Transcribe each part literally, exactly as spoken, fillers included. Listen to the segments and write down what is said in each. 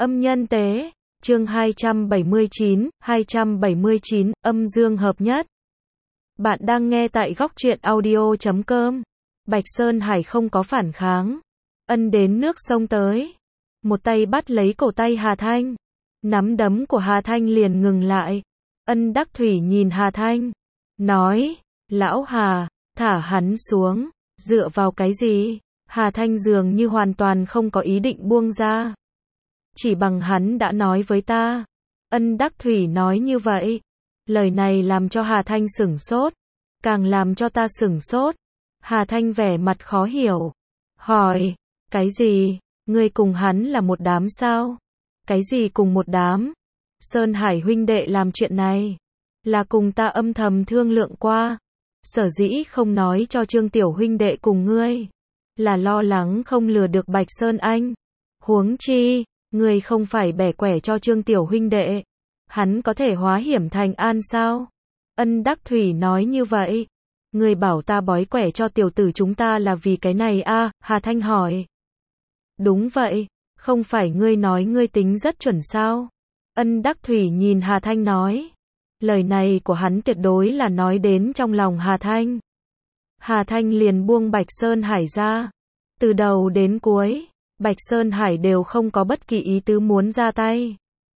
Âm nhân tế, chương hai trăm bảy mươi chín, hai trăm bảy mươi chín, âm dương hợp nhất. Bạn đang nghe tại góc truyện audio chấm com. Bạch Sơn Hải không có phản kháng. Ân đến nước sông tới. Một tay bắt lấy cổ tay Hà Thanh. Nắm đấm của Hà Thanh liền ngừng lại. Ân Đắc Thủy nhìn Hà Thanh. Nói, lão Hà, thả hắn xuống. Dựa vào cái gì? Hà Thanh dường như hoàn toàn không có ý định buông ra. Chỉ bằng hắn đã nói với ta. Ân Đắc Thủy nói như vậy. Lời này làm cho Hà Thanh sửng sốt. Càng làm cho ta sửng sốt. Hà Thanh vẻ mặt khó hiểu. Hỏi, cái gì? Ngươi cùng hắn là một đám sao? Cái gì cùng một đám? Sơn Hải huynh đệ làm chuyện này. Là cùng ta âm thầm thương lượng qua. Sở dĩ không nói cho Trương Tiểu huynh đệ cùng ngươi. Là lo lắng không lừa được Bạch Sơn Anh. Huống chi, ngươi không phải bẻ quẻ cho Trương Tiểu huynh đệ. Hắn có thể hóa hiểm thành an sao? Ân Đắc Thủy nói như vậy. Ngươi bảo ta bói quẻ cho tiểu tử chúng ta là vì cái này a? À, Hà Thanh hỏi. Đúng vậy, không phải ngươi nói ngươi tính rất chuẩn sao? Ân Đắc Thủy nhìn Hà Thanh nói. Lời này của hắn tuyệt đối là nói đến trong lòng Hà Thanh. Hà Thanh liền buông Bạch Sơn Hải ra. Từ đầu đến cuối, Bạch Sơn Hải đều không có bất kỳ ý tứ muốn ra tay.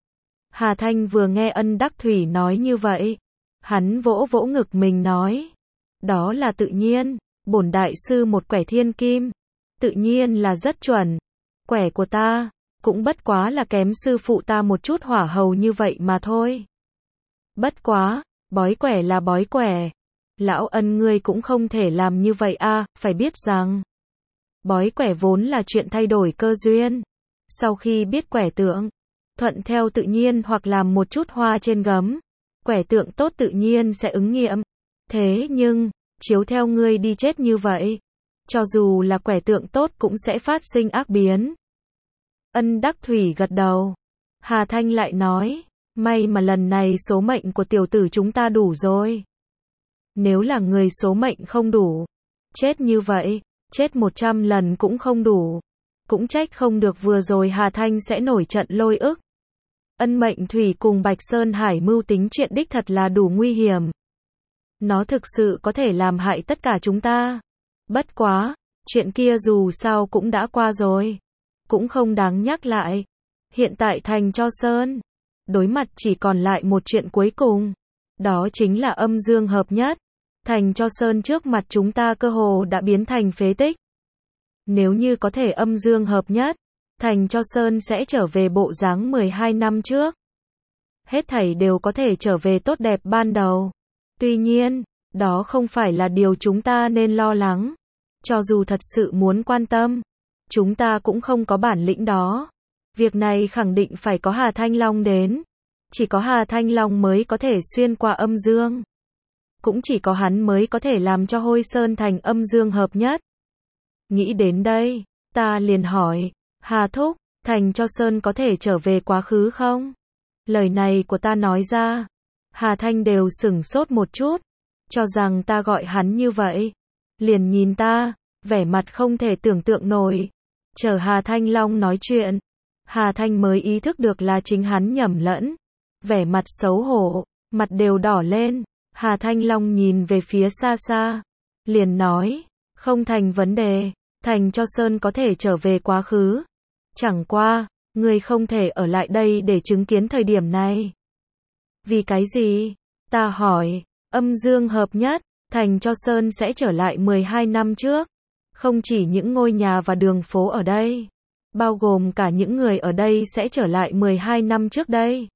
Hà Thanh vừa nghe Ân Đắc Thủy nói như vậy, hắn vỗ vỗ ngực mình nói. Đó là tự nhiên, bổn đại sư một quẻ thiên kim. Tự nhiên là rất chuẩn. Quẻ của ta, cũng bất quá là kém sư phụ ta một chút hỏa hầu như vậy mà thôi. Bất quá, bói quẻ là bói quẻ. Lão Ân ngươi cũng không thể làm như vậy a, à, phải biết rằng bói quẻ vốn là chuyện thay đổi cơ duyên. Sau khi biết quẻ tượng, thuận theo tự nhiên hoặc làm một chút hoa trên gấm, quẻ tượng tốt tự nhiên sẽ ứng nghiệm. Thế nhưng, chiếu theo ngươi đi chết như vậy, cho dù là quẻ tượng tốt cũng sẽ phát sinh ác biến. Ân Đắc Thủy gật đầu. Hà Thanh lại nói, may mà lần này số mệnh của tiểu tử chúng ta đủ rồi. Nếu là người số mệnh không đủ, chết như vậy, chết một trăm lần cũng không đủ. Cũng trách không được vừa rồi Hà Thanh sẽ nổi trận lôi ức. Ân Mệnh Thủy cùng Bạch Sơn Hải mưu tính chuyện đích thật là đủ nguy hiểm. Nó thực sự có thể làm hại tất cả chúng ta. Bất quá, chuyện kia dù sao cũng đã qua rồi. Cũng không đáng nhắc lại. Hiện tại Thành Cho Sơn, đối mặt chỉ còn lại một chuyện cuối cùng. Đó chính là âm dương hợp nhất. Thành Cho Sơn trước mặt chúng ta cơ hồ đã biến thành phế tích. Nếu như có thể âm dương hợp nhất, Thành Cho Sơn sẽ trở về bộ dáng mười hai năm trước. Hết thảy đều có thể trở về tốt đẹp ban đầu. Tuy nhiên, đó không phải là điều chúng ta nên lo lắng. Cho dù thật sự muốn quan tâm, chúng ta cũng không có bản lĩnh đó. Việc này khẳng định phải có Hà Thanh Long đến. Chỉ có Hà Thanh Long mới có thể xuyên qua âm dương. Cũng chỉ có hắn mới có thể làm cho Hôi Sơn thành âm dương hợp nhất. Nghĩ đến đây, ta liền hỏi, Hà Thúc, Thành Cho Sơn có thể trở về quá khứ không? Lời này của ta nói ra, Hà Thanh đều sửng sốt một chút, cho rằng ta gọi hắn như vậy. Liền nhìn ta, vẻ mặt không thể tưởng tượng nổi. Chờ Hà Thanh Long nói chuyện, Hà Thanh mới ý thức được là chính hắn nhầm lẫn. Vẻ mặt xấu hổ, mặt đều đỏ lên. Hà Thanh Long nhìn về phía xa xa, liền nói, không thành vấn đề, Thành Cho Sơn có thể trở về quá khứ. Chẳng qua, ngươi không thể ở lại đây để chứng kiến thời điểm này. Vì cái gì? Ta hỏi, âm dương hợp nhất, Thành Cho Sơn sẽ trở lại mười hai năm trước. Không chỉ những ngôi nhà và đường phố ở đây, bao gồm cả những người ở đây sẽ trở lại mười hai năm trước đây.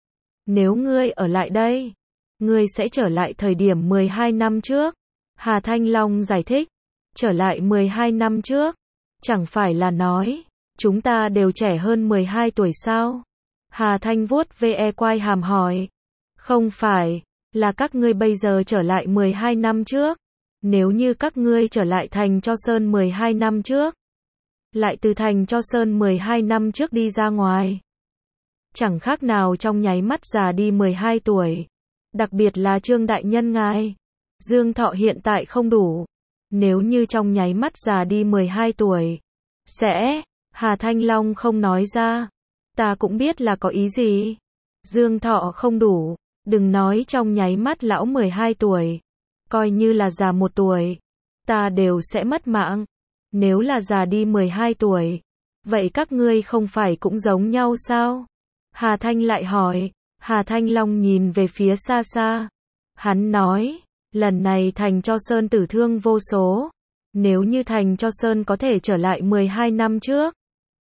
Nếu ngươi ở lại đây, ngươi sẽ trở lại thời điểm mười hai năm trước. Hà Thanh Long giải thích, trở lại mười hai năm trước, chẳng phải là nói, chúng ta đều trẻ hơn mười hai tuổi sao? Hà Thanh vuốt ve quai hàm hỏi, không phải, là các ngươi bây giờ trở lại mười hai năm trước. Nếu như các ngươi trở lại Thành Cho Sơn mười hai năm trước, lại từ Thành Cho Sơn mười hai năm trước đi ra ngoài, chẳng khác nào trong nháy mắt già đi mười hai tuổi. Đặc biệt là Trương đại nhân ngài, dương thọ hiện tại không đủ. Nếu như trong nháy mắt già đi mười hai tuổi, sẽ, Hà Thanh Long không nói ra. Ta cũng biết là có ý gì. Dương thọ không đủ, đừng nói trong nháy mắt lão mười hai tuổi. Coi như là già một tuổi, ta đều sẽ mất mạng. Nếu là già đi mười hai tuổi, vậy các ngươi không phải cũng giống nhau sao? Hà Thanh lại hỏi. Hà Thanh Long nhìn về phía xa xa. Hắn nói, lần này Thành Cho Sơn tử thương vô số. Nếu như Thành Cho Sơn có thể trở lại mười hai năm trước,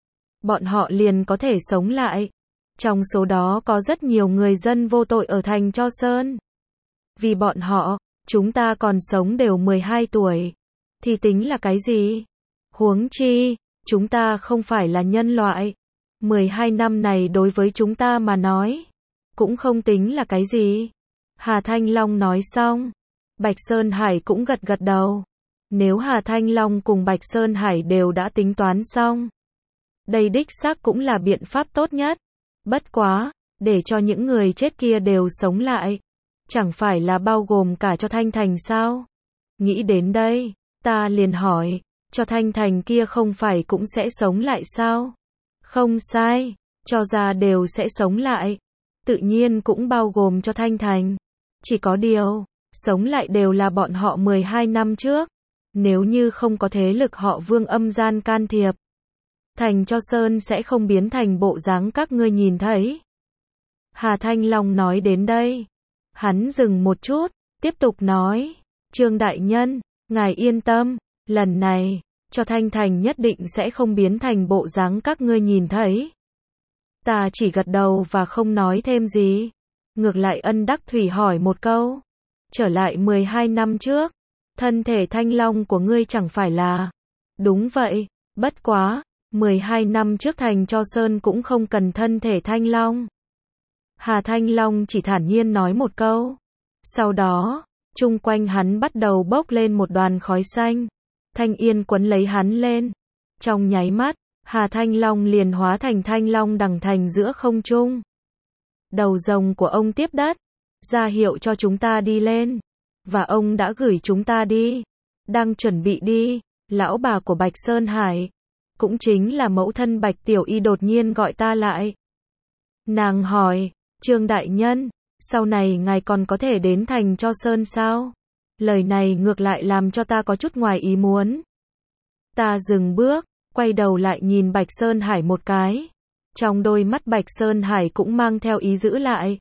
bọn họ liền có thể sống lại. Trong số đó có rất nhiều người dân vô tội ở Thành Cho Sơn. Vì bọn họ, chúng ta còn sống đều mười hai tuổi. Thì tính là cái gì? Huống chi, chúng ta không phải là nhân loại. mười hai năm này đối với chúng ta mà nói, cũng không tính là cái gì. Hà Thanh Long nói xong, Bạch Sơn Hải cũng gật gật đầu. Nếu Hà Thanh Long cùng Bạch Sơn Hải đều đã tính toán xong, đây đích xác cũng là biện pháp tốt nhất. Bất quá, để cho những người chết kia đều sống lại, chẳng phải là bao gồm cả Cho Thanh Thành sao? Nghĩ đến đây, ta liền hỏi, Cho Thanh Thành kia không phải cũng sẽ sống lại sao? Không sai, Cho ra đều sẽ sống lại. Tự nhiên cũng bao gồm Cho Thanh Thành. Chỉ có điều, sống lại đều là bọn họ mười hai năm trước. Nếu như không có thế lực họ Vương âm gian can thiệp, Thành Cho Sơn sẽ không biến thành bộ dáng các ngươi nhìn thấy. Hà Thanh Long nói đến đây. Hắn dừng một chút, tiếp tục nói. Trương Đại Nhân, ngài yên tâm, lần này, Cho Thanh Thành nhất định sẽ không biến thành bộ dáng các ngươi nhìn thấy. Ta chỉ gật đầu và không nói thêm gì. Ngược lại Ân Đắc Thủy hỏi một câu. Trở lại mười hai năm trước, thân thể Thanh Long của ngươi chẳng phải là... Đúng vậy, bất quá, mười hai năm trước Thành Cho Sơn cũng không cần thân thể Thanh Long. Hà Thanh Long chỉ thản nhiên nói một câu. Sau đó, chung quanh hắn bắt đầu bốc lên một đoàn khói xanh. Thanh Yên quấn lấy hắn lên. Trong nháy mắt, Hà Thanh Long liền hóa thành Thanh Long đằng thành giữa không trung. Đầu rồng của ông tiếp đất, ra hiệu cho chúng ta đi lên. Và ông đã gửi chúng ta đi. Đang chuẩn bị đi, lão bà của Bạch Sơn Hải, cũng chính là mẫu thân Bạch Tiểu Y đột nhiên gọi ta lại. Nàng hỏi, Trương Đại Nhân, sau này ngài còn có thể đến Thành Cho Sơn sao? Lời này ngược lại làm cho ta có chút ngoài ý muốn. Ta dừng bước, quay đầu lại nhìn Bạch Sơn Hải một cái. Trong đôi mắt Bạch Sơn Hải cũng mang theo ý giữ lại.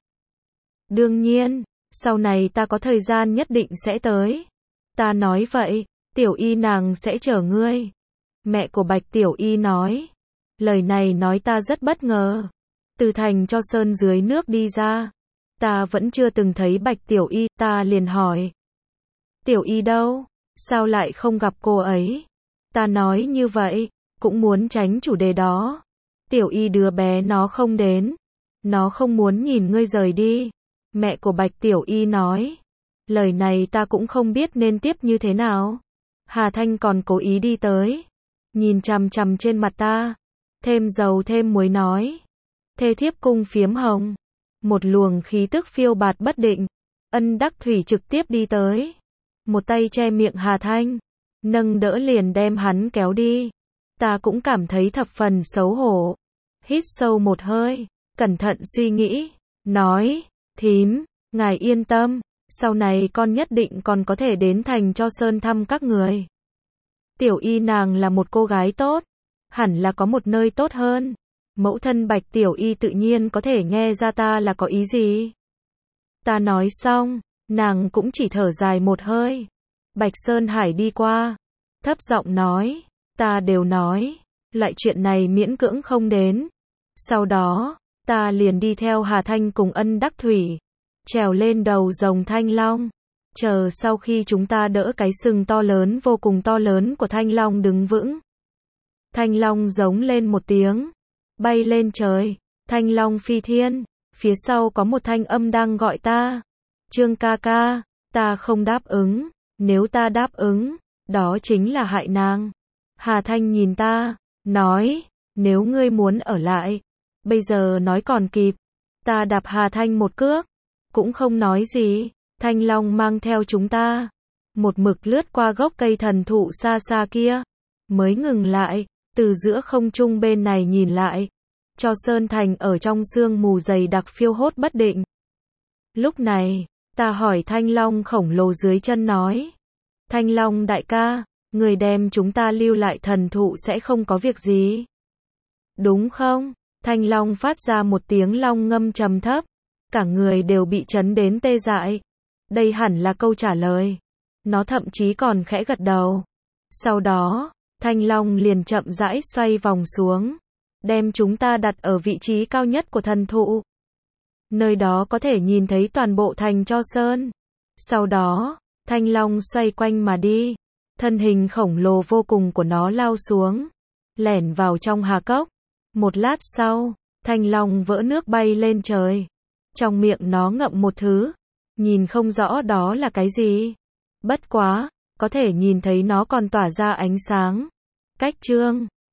Đương nhiên, sau này ta có thời gian nhất định sẽ tới. Ta nói vậy, Tiểu Y nàng sẽ chở ngươi. Mẹ của Bạch Tiểu Y nói. Lời này nói ta rất bất ngờ. Từ Thành Cho Sơn dưới nước đi ra, ta vẫn chưa từng thấy Bạch Tiểu Y, ta liền hỏi. Tiểu Y đâu? Sao lại không gặp cô ấy? Ta nói như vậy, cũng muốn tránh chủ đề đó. Tiểu Y đứa bé nó không đến. Nó không muốn nhìn ngươi rời đi. Mẹ của Bạch Tiểu Y nói. Lời này ta cũng không biết nên tiếp như thế nào. Hà Thanh còn cố ý đi tới. Nhìn chằm chằm trên mặt ta. Thêm dầu thêm muối nói. Thê thiếp cung phiếm hồng. Một luồng khí tức phiêu bạt bất định. Ân Đắc Thủy trực tiếp đi tới. Một tay che miệng Hà Thanh. Nâng đỡ liền đem hắn kéo đi. Ta cũng cảm thấy thập phần xấu hổ. Hít sâu một hơi. Cẩn thận suy nghĩ. Nói. Thím, ngài yên tâm. Sau này con nhất định còn có thể đến Thành Cho Sơn thăm các người. Tiểu Y nàng là một cô gái tốt. Hẳn là có một nơi tốt hơn. Mẫu thân Bạch Tiểu Y tự nhiên có thể nghe ra ta là có ý gì. Ta nói xong, nàng cũng chỉ thở dài một hơi. Bạch Sơn Hải đi qua, thấp giọng nói, ta đều nói, loại chuyện này miễn cưỡng không đến. Sau đó, ta liền đi theo Hà Thanh cùng Ân Đắc Thủy, trèo lên đầu rồng Thanh Long. Chờ sau khi chúng ta đỡ cái sừng to lớn vô cùng to lớn của Thanh Long đứng vững. Thanh Long giống lên một tiếng, bay lên trời. Thanh Long phi thiên, phía sau có một thanh âm đang gọi ta. Trương ca ca, ta không đáp ứng. Nếu ta đáp ứng, đó chính là hại nàng. Hà Thanh nhìn ta, nói, nếu ngươi muốn ở lại, bây giờ nói còn kịp. Ta đạp Hà Thanh một cước, cũng không nói gì. Thanh Long mang theo chúng ta, một mực lướt qua gốc cây thần thụ xa xa kia, mới ngừng lại, từ giữa không trung bên này nhìn lại. cho sơn thành ở trong sương mù dày đặc phiêu hốt bất định. Lúc này, ta hỏi thanh long khổng lồ dưới chân nói. Thanh long đại ca, người đem chúng ta lưu lại thần thụ sẽ không có việc gì. Đúng không? Thanh long phát ra một tiếng long ngâm trầm thấp. Cả người đều bị chấn đến tê dại. Đây hẳn là câu trả lời. Nó thậm chí còn khẽ gật đầu. Sau đó, thanh long liền chậm rãi xoay vòng xuống. Đem chúng ta đặt ở vị trí cao nhất của thần thụ. Nơi đó có thể nhìn thấy toàn bộ thành Cho Sơn. Sau đó, thanh long xoay quanh mà đi. Thân hình khổng lồ vô cùng của nó lao xuống. Lẻn vào trong hà cốc. Một lát sau, thanh long vỡ nước bay lên trời. Trong miệng nó ngậm một thứ. Nhìn không rõ đó là cái gì. Bất quá, có thể nhìn thấy nó còn tỏa ra ánh sáng. Cách chương